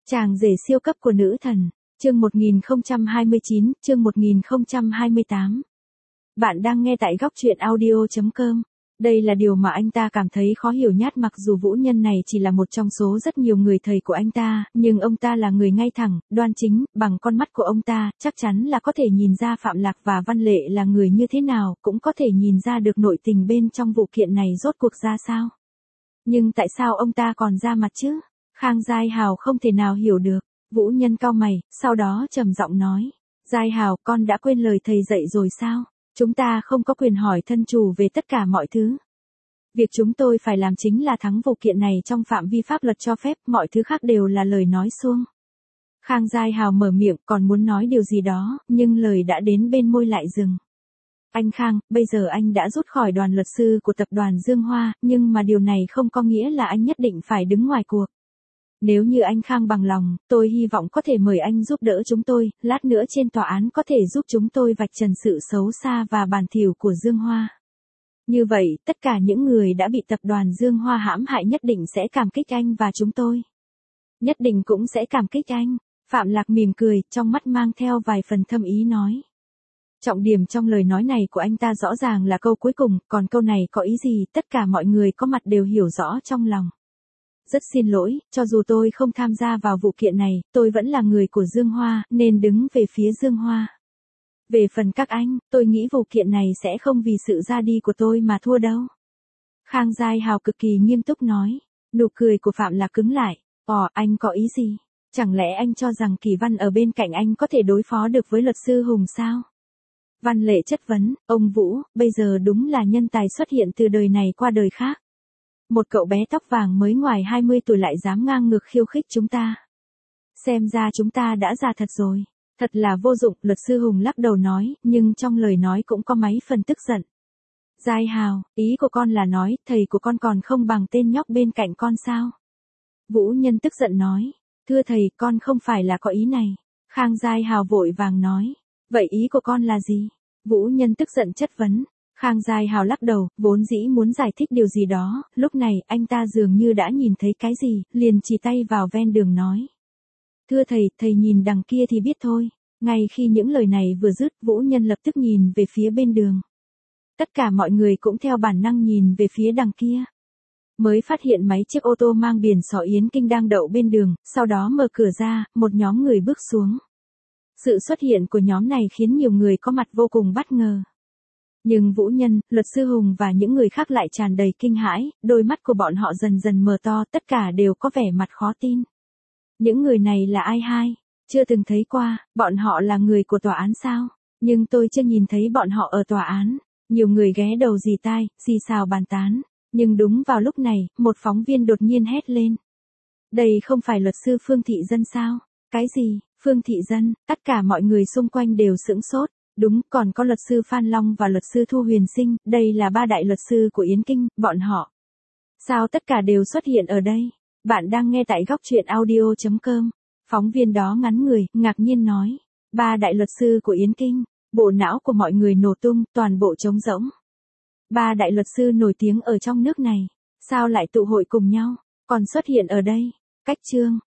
Chàng rể siêu cấp của nữ thần. Chương 1029, chương 1028. Bạn đang nghe tại góc truyện audio.com. Đây là điều mà anh ta cảm thấy khó hiểu nhất, mặc dù Vũ Nhân này chỉ là một trong số rất nhiều người thầy của anh ta, nhưng ông ta là người ngay thẳng, đoan chính, bằng con mắt của ông ta, chắc chắn là có thể nhìn ra Phạm Lạc và Văn Lệ là người như thế nào, cũng có thể nhìn ra được nội tình bên trong vụ kiện này rốt cuộc ra sao. Nhưng tại sao ông ta còn ra mặt chứ? Khang Giai Hào không thể nào hiểu được. Vũ Nhân cau mày, sau đó trầm giọng nói. Giai Hào, con đã quên lời thầy dạy rồi sao? Chúng ta không có quyền hỏi thân chủ về tất cả mọi thứ. Việc chúng tôi phải làm chính là thắng vụ kiện này trong phạm vi pháp luật cho phép, mọi thứ khác đều là lời nói suông. Khang Giai Hào mở miệng còn muốn nói điều gì đó, nhưng lời đã đến bên môi lại dừng. Anh Khang, bây giờ anh đã rút khỏi đoàn luật sư của tập đoàn Dương Hoa, nhưng mà điều này không có nghĩa là anh nhất định phải đứng ngoài cuộc. Nếu như anh Khang bằng lòng, tôi hy vọng có thể mời anh giúp đỡ chúng tôi, lát nữa trên tòa án có thể giúp chúng tôi vạch trần sự xấu xa và bẩn thỉu của Dương Hoa. Như vậy, tất cả những người đã bị tập đoàn Dương Hoa hãm hại nhất định sẽ cảm kích anh và chúng tôi. Nhất định cũng sẽ cảm kích anh. Phạm Lạc mỉm cười, trong mắt mang theo vài phần thâm ý nói. Trọng điểm trong lời nói này của anh ta rõ ràng là câu cuối cùng, còn câu này có ý gì, tất cả mọi người có mặt đều hiểu rõ trong lòng. Rất xin lỗi, cho dù tôi không tham gia vào vụ kiện này, tôi vẫn là người của Dương Hoa, nên đứng về phía Dương Hoa. Về phần các anh, tôi nghĩ vụ kiện này sẽ không vì sự ra đi của tôi mà thua đâu. Khang Giai Hào cực kỳ nghiêm túc nói. Nụ cười của Phạm Lạc cứng lại. Anh có ý gì? Chẳng lẽ anh cho rằng Kỳ Văn ở bên cạnh anh có thể đối phó được với luật sư Hùng sao? Văn Lệ chất vấn, ông Vũ, bây giờ đúng là nhân tài xuất hiện từ đời này qua đời khác. Một cậu bé tóc vàng mới ngoài 20 tuổi lại dám ngang ngược khiêu khích chúng ta. Xem ra chúng ta đã già thật rồi. Thật là vô dụng, luật sư Hùng lắc đầu nói, nhưng trong lời nói cũng có mấy phần tức giận. Giai Hào, ý của con là nói, thầy của con còn không bằng tên nhóc bên cạnh con sao? Vũ Nhân tức giận nói, thưa thầy, con không phải là có ý này. Khang Giai Hào vội vàng nói, vậy ý của con là gì? Vũ Nhân tức giận chất vấn. Khang Giai Hào lắc đầu, vốn dĩ muốn giải thích điều gì đó, lúc này anh ta dường như đã nhìn thấy cái gì, liền chỉ tay vào ven đường nói. Thưa thầy nhìn đằng kia thì biết thôi. Ngay khi những lời này vừa dứt, Vũ Nhân lập tức nhìn về phía bên đường. Tất cả mọi người cũng theo bản năng nhìn về phía đằng kia. Mới phát hiện mấy chiếc ô tô mang biển sỏ Yến Kinh đang đậu bên đường, sau đó mở cửa ra, một nhóm người bước xuống. Sự xuất hiện của nhóm này khiến nhiều người có mặt vô cùng bất ngờ. Nhưng Vũ Nhân, luật sư Hùng và những người khác lại tràn đầy kinh hãi, đôi mắt của bọn họ dần dần mở to, tất cả đều có vẻ mặt khó tin. Những người này là ai hai? Chưa từng thấy qua, bọn họ là người của tòa án sao? Nhưng tôi chưa nhìn thấy bọn họ ở tòa án. Nhiều người ghé đầu rì tai, xì xào bàn tán. Nhưng đúng vào lúc này, một phóng viên đột nhiên hét lên. Đây không phải luật sư Phương Thị Dân sao? Cái gì? Phương Thị Dân? Tất cả mọi người xung quanh đều sững sốt. Đúng, còn có luật sư Phan Long và luật sư Thu Huyền Sinh, đây là ba đại luật sư của Yến Kinh, bọn họ. Sao tất cả đều xuất hiện ở đây? Bạn đang nghe tại góc truyện audio.com. Phóng viên đó ngắn người, ngạc nhiên nói. Ba đại luật sư của Yến Kinh, bộ não của mọi người nổ tung, toàn bộ trống rỗng. Ba đại luật sư nổi tiếng ở trong nước này, sao lại tụ hội cùng nhau, còn xuất hiện ở đây? Cách chương.